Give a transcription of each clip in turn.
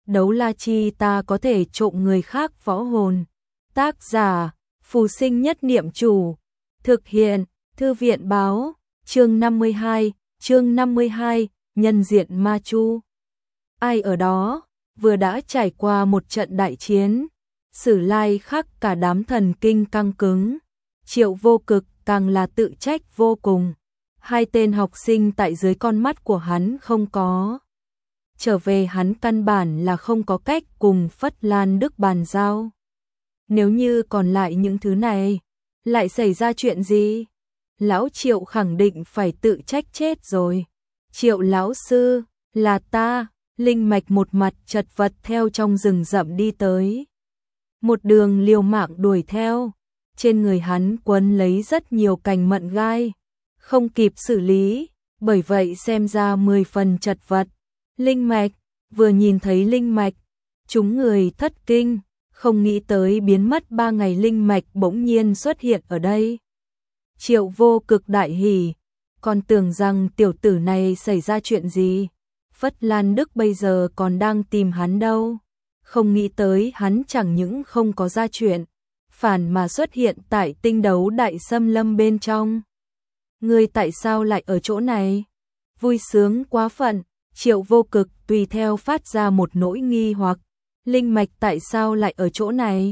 đấu la chi ta có thể trộm người khác võ hồn. Tác giả, Phù Sinh Nhất Niệm Chủ. Thực hiện, Thư viện báo, chương 52, nhân diện ma chu. Ai ở đó, vừa đã trải qua một trận đại chiến, Sử Lai khắc cả đám thần kinh căng cứng, Triệu Vô Cực càng là tự trách vô cùng. Hai tên học sinh tại dưới con mắt của hắn không có trở về, hắn căn bản là không có cách cùng Phất Lan Đức bàn giao. Nếu như còn lại những thứ này, lại xảy ra chuyện gì? Lão Triệu khẳng định phải tự trách chết rồi. Triệu lão sư, là ta. Linh Mạch một mặt chật vật theo trong rừng rậm đi tới. Một đường liều mạng đuổi theo, trên người hắn quấn lấy rất nhiều cành mận gai, không kịp xử lý, bởi vậy xem ra 10 phần chật vật. Linh Mạch, vừa nhìn thấy Linh Mạch, chúng người thất kinh, không nghĩ tới biến mất 3 ngày Linh Mạch bỗng nhiên xuất hiện ở đây. Triệu Vô Cực đại hỉ, còn tưởng rằng tiểu tử này xảy ra chuyện gì. Phất Lan Đức bây giờ còn đang tìm hắn đâu, không nghĩ tới hắn chẳng những không có ra chuyện, phản mà xuất hiện tại tinh đấu đại xâm lâm bên trong. Ngươi tại sao lại ở chỗ này? Vui sướng quá phận, Triệu Vô Cực tùy theo phát ra một nỗi nghi hoặc. Linh Mạch tại sao lại ở chỗ này?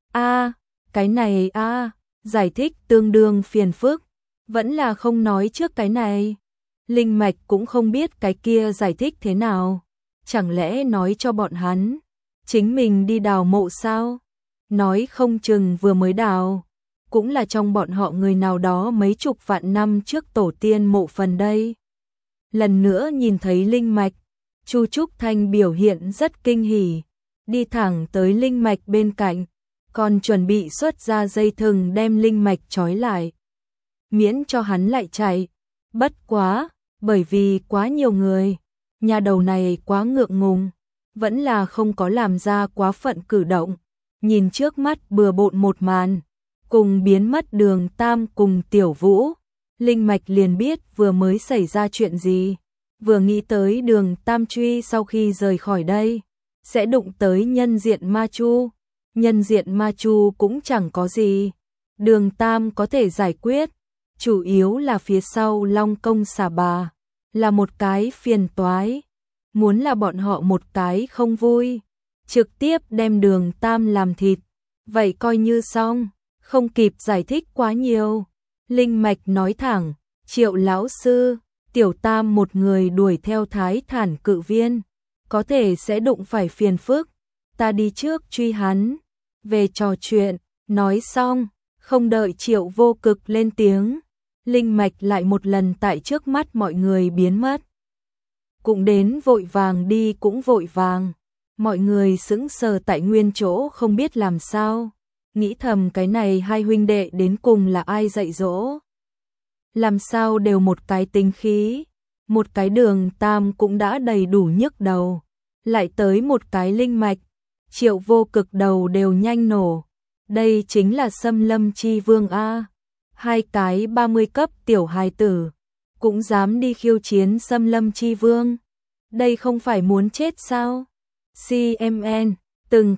Cái này giải thích tương đương phiền phức, vẫn là không nói trước cái này. Linh Mạch cũng không biết cái kia giải thích thế nào, chẳng lẽ nói cho bọn hắn chính mình đi đào mộ sao? Nói không chừng vừa mới đào, cũng là trong bọn họ người nào đó mấy chục vạn năm trước tổ tiên mộ phần đây. Lần nữa nhìn thấy Linh Mạch, Chu Trúc Thanh biểu hiện rất kinh hỉ, đi thẳng tới Linh Mạch bên cạnh, còn chuẩn bị xuất ra dây thừng đem Linh Mạch trói lại, miễn cho hắn lại chạy. Bất quá, bởi vì quá nhiều người, nhà đầu này quá ngượng ngùng, vẫn là không có làm ra quá phận cử động. Nhìn trước mắt bừa bộn một màn, cùng biến mất Đường Tam cùng Tiểu Vũ, Linh Mạch liền biết vừa mới xảy ra chuyện gì. Vừa nghĩ tới Đường Tam truy sau khi rời khỏi đây, sẽ đụng tới nhân diện ma chu. Nhân diện ma chu cũng chẳng có gì, Đường Tam có thể giải quyết, chủ yếu là phía sau Long Công xà bà, là một cái phiền toái. Muốn là bọn họ một cái không vui, trực tiếp đem Đường Tam làm thịt, vậy coi như xong, không kịp giải thích quá nhiều. Linh Mạch nói thẳng, Triệu lão sư, Tiểu Tam một người đuổi theo Thái Thản Cự Viên, có thể sẽ đụng phải phiền phức, ta đi trước truy hắn, về trò chuyện. Nói xong, không đợi Triệu Vô Cực lên tiếng, Linh Mạch lại một lần tại trước mắt mọi người biến mất. Cũng đến vội vàng đi cũng vội vàng, mọi người sững sờ tại nguyên chỗ không biết làm sao, nghĩ thầm cái này hai huynh đệ đến cùng là ai dạy dỗ. Làm sao đều một cái tinh khí, một cái Đường Tam cũng đã đầy đủ nhức đầu, lại tới một cái Linh Mạch, Triệu Vô Cực đầu đều nhanh nổ. Đây chính là Xâm Lâm Chi Vương a, hai cái 30 cấp tiểu hài tử cũng dám đi khiêu chiến Xâm Lâm Chi Vương, đây không phải muốn chết sao? CMN, từng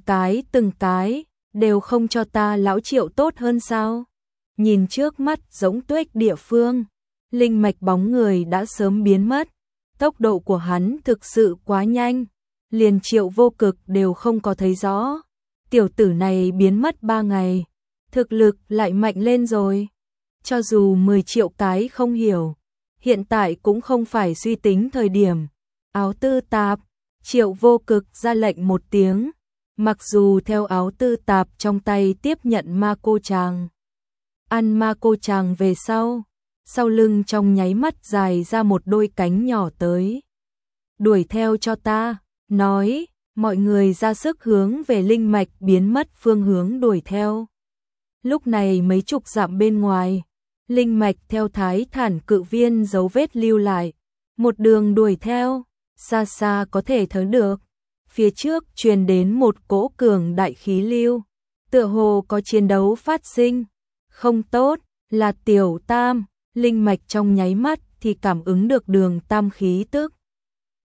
cái đều không cho ta lão Triệu tốt hơn sao? Nhìn trước mắt giống tuếch địa phương, Linh Mạch bóng người đã sớm biến mất, tốc độ của hắn thực sự quá nhanh, liền Triệu Vô Cực đều không có thấy rõ. Tiểu tử này biến mất 3 ngày, thực lực lại mạnh lên rồi. Cho dù 10 triệu cái không hiểu, hiện tại cũng không phải suy tính thời điểm. Áo tư tạp, Triệu Vô Cực ra lệnh một tiếng, mặc dù theo áo tư tạp trong tay tiếp nhận ma cô chàng. Ăn ma cô chàng về sau lưng trong nháy mắt dài ra một đôi cánh nhỏ tới. Đuổi theo cho ta, nói, mọi người ra sức hướng về Linh Mạch biến mất phương hướng đuổi theo. Lúc này mấy chục dặm bên ngoài, Linh Mạch theo Thái Thản Cự Viên dấu vết lưu lại, một đường đuổi theo, xa xa có thể thấy được, phía trước truyền đến một cỗ cường đại khí lưu, tựa hồ có chiến đấu phát sinh. Không tốt, là Tiểu Tam. Linh Mạch trong nháy mắt thì cảm ứng được Đường Tam khí tức.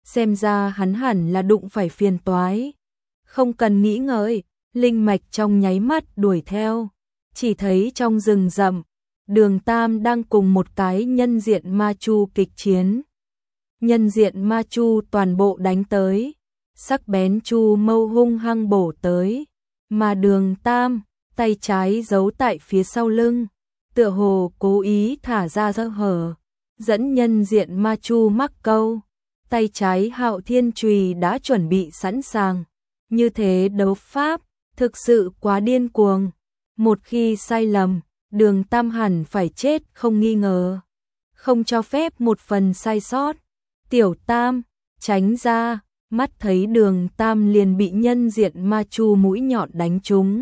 xem ra hắn hẳn là đụng phải phiền toái. Không cần nghĩ ngợi, linh mạch trong nháy mắt đuổi theo, chỉ thấy trong rừng rậm, Đường Tam đang cùng một cái nhân diện ma chu kịch chiến. Nhân diện ma chu toàn bộ đánh tới, sắc bén chu mâu hung hăng bổ tới, mà Đường Tam, tay trái giấu tại phía sau lưng, tựa hồ cố ý thả ra sơ hở, dẫn nhân diện ma chu mắc câu. Tay trái Hạo Thiên Chùy đã chuẩn bị sẵn sàng, như thế đấu pháp, thực sự quá điên cuồng. Một khi sai lầm, Đường Tam hẳn phải chết không nghi ngờ. Không cho phép một phần sai sót. Tiểu Tam, tránh ra, mắt thấy Đường Tam liền bị nhân diện ma chu mũi nhọn đánh trúng.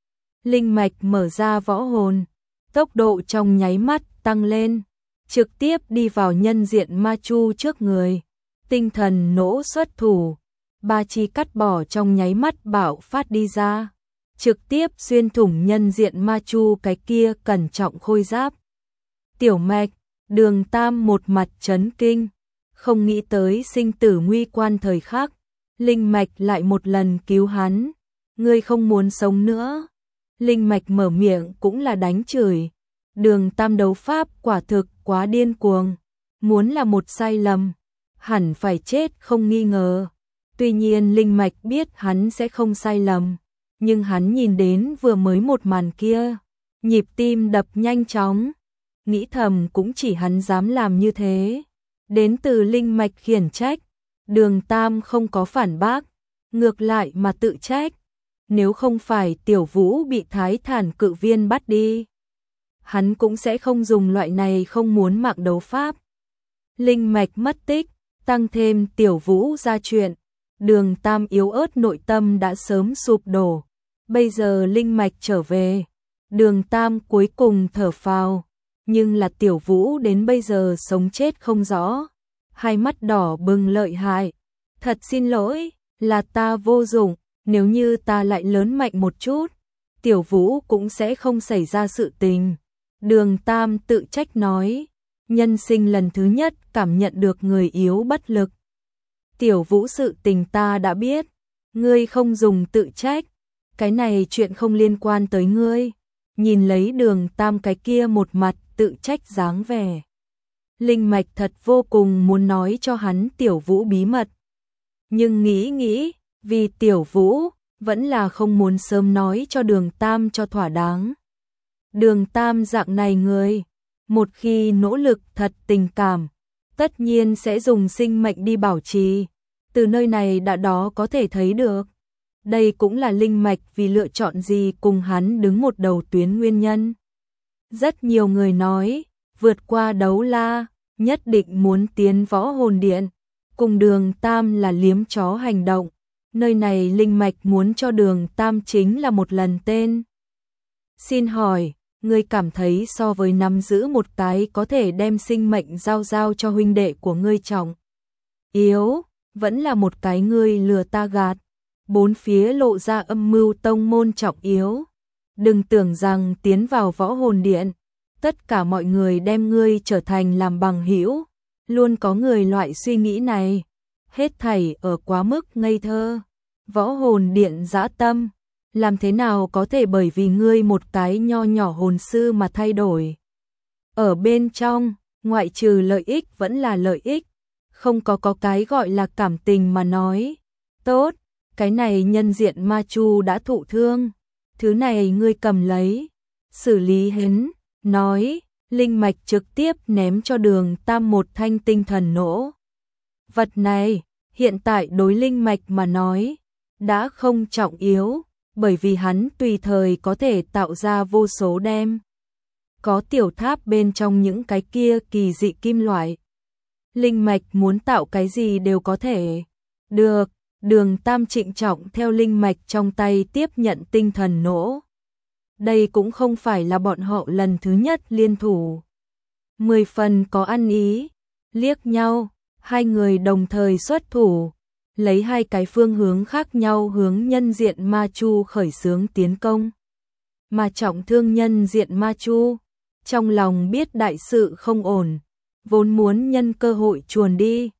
Linh mạch mở ra võ hồn, tốc độ trong nháy mắt tăng lên, trực tiếp đi vào nhân diện ma chu trước người. Tinh thần nỗ xuất thủ, ba chi cắt bỏ trong nháy mắt bạo phát đi ra, trực tiếp xuyên thủng nhân diện ma chu cái kia cẩn trọng khôi giáp. Tiểu Mạch, Đường Tam một mặt chấn kinh, không nghĩ tới sinh tử nguy quan thời khắc, Linh Mạch lại một lần cứu hắn. Ngươi không muốn sống nữa. Linh Mạch mở miệng cũng là đánh chửi. Đường Tam đấu pháp quả thực quá điên cuồng, muốn là một sai lầm, hẳn phải chết không nghi ngờ. Tuy nhiên Linh Mạch biết hắn sẽ không sai lầm, nhưng hắn nhìn đến vừa mới một màn kia, nhịp tim đập nhanh chóng, nghĩ thầm cũng chỉ hắn dám làm như thế. Đến từ Linh Mạch khiển trách, Đường Tam không có phản bác, ngược lại mà tự trách. Nếu không phải Tiểu Vũ bị Thái Thản Cự Viên bắt đi, hắn cũng sẽ không dùng loại này không muốn mạng đấu pháp. Linh Mạch mất tích, tăng thêm Tiểu Vũ ra chuyện, Đường Tam yếu ớt nội tâm đã sớm sụp đổ. Bây giờ Linh Mạch trở về, Đường Tam cuối cùng thở phào, nhưng là Tiểu Vũ đến bây giờ sống chết không rõ, hai mắt đỏ bừng lợi hại. Thật xin lỗi, là ta vô dụng, nếu như ta lại lớn mạnh một chút, Tiểu Vũ cũng sẽ không xảy ra sự tình. Đường Tam tự trách nói, nhân sinh lần thứ nhất cảm nhận được người yếu bất lực. Tiểu Vũ sự tình ta đã biết, ngươi không dùng tự trách, cái này chuyện không liên quan tới ngươi. Nhìn lấy Đường Tam cái kia một mặt tự trách dáng vẻ, Linh Mạch thật vô cùng muốn nói cho hắn Tiểu Vũ bí mật. Nhưng nghĩ, vì Tiểu Vũ, vẫn là không muốn sớm nói cho Đường Tam cho thỏa đáng. Đường Tam dạng này người, một khi nỗ lực thật tình cảm, tất nhiên sẽ dùng sinh mệnh đi bảo trì. Từ nơi này đã đó có thể thấy được. Đây cũng là Linh Mạch vì lựa chọn gì cùng hắn đứng một đầu tuyến nguyên nhân. Rất nhiều người nói, vượt qua đấu la, nhất định muốn tiến võ hồn điện, cùng Đường Tam là liếm chó hành động. Nơi này Linh Mạch muốn cho Đường Tam chính là một lần tên. Xin hỏi, ngươi cảm thấy so với nắm giữ một cái có thể đem sinh mệnh giao cho huynh đệ của ngươi trọng yếu, vẫn là một cái ngươi lừa ta gạt, bốn phía lộ ra âm mưu tông môn trọng yếu. Đừng tưởng rằng tiến vào võ hồn điện, tất cả mọi người đem ngươi trở thành làm bằng hữu, luôn có người loại suy nghĩ này, hết thảy ở quá mức ngây thơ. Võ hồn điện dã tâm, làm thế nào có thể bởi vì ngươi một cái nho nhỏ hồn sư mà thay đổi. Ở bên trong, ngoại trừ lợi ích vẫn là lợi ích, không có cái gọi là cảm tình mà nói. Tốt, cái này nhân diện ma chu đã thụ thương, thứ này ngươi cầm lấy, xử lý hắn. Nói, Linh Mạch trực tiếp ném cho Đường Tam một thanh tinh thần nỗ. Vật này, hiện tại đối Linh Mạch mà nói, đã không trọng yếu, bởi vì hắn tùy thời có thể tạo ra vô số đem. Có tiểu tháp bên trong những cái kia kỳ dị kim loại. Linh Mạch muốn tạo cái gì đều có thể. Được, Đường Tam trịnh trọng theo Linh Mạch trong tay tiếp nhận tinh thần nỗ. Đây cũng không phải là bọn họ lần thứ nhất liên thủ. 10 phần có ăn ý, liếc nhau, hai người đồng thời xuất thủ, lấy hai cái phương hướng khác nhau hướng nhân diện ma chu khởi xướng tiến công. Mà trọng thương nhân diện ma chu, trong lòng biết đại sự không ổn, vốn muốn nhân cơ hội chuồn đi,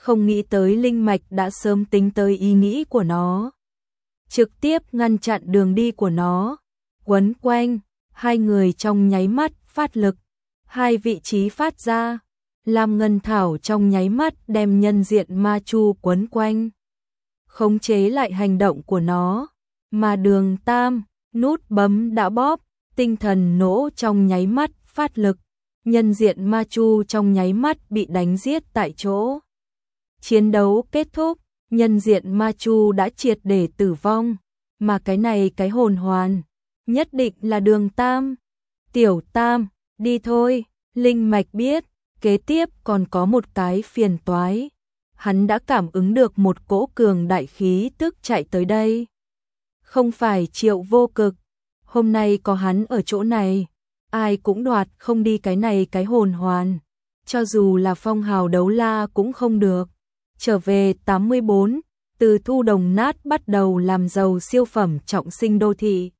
không nghĩ tới linh mạch đã sớm tính tới ý nghĩ của nó, trực tiếp ngăn chặn đường đi của nó, quấn quanh, hai người trong nháy mắt phát lực, hai vị trí phát ra, Lam Ngân Thảo trong nháy mắt đem nhân diện ma chu quấn quanh, khống chế lại hành động của nó, mà Đường Tam, nút bấm đã bóp, tinh thần nổ trong nháy mắt phát lực, nhân diện ma chu trong nháy mắt bị đánh giết tại chỗ. Chiến đấu kết thúc, nhân diện ma chu đã triệt để tử vong, mà cái này cái hồn hoàn, nhất định là Đường Tam. Tiểu Tam, đi thôi, linh mạch biết, kế tiếp còn có một cái phiền toái. Hắn đã cảm ứng được một cỗ cường đại khí tức chạy tới đây. Không phải Triệu Vô Cực, hôm nay có hắn ở chỗ này, ai cũng đoạt không đi cái này cái hồn hoàn, cho dù là phong hào đấu la cũng không được. Trở về 84, từ thu đồng nát bắt đầu làm giàu siêu phẩm trọng sinh đô thị.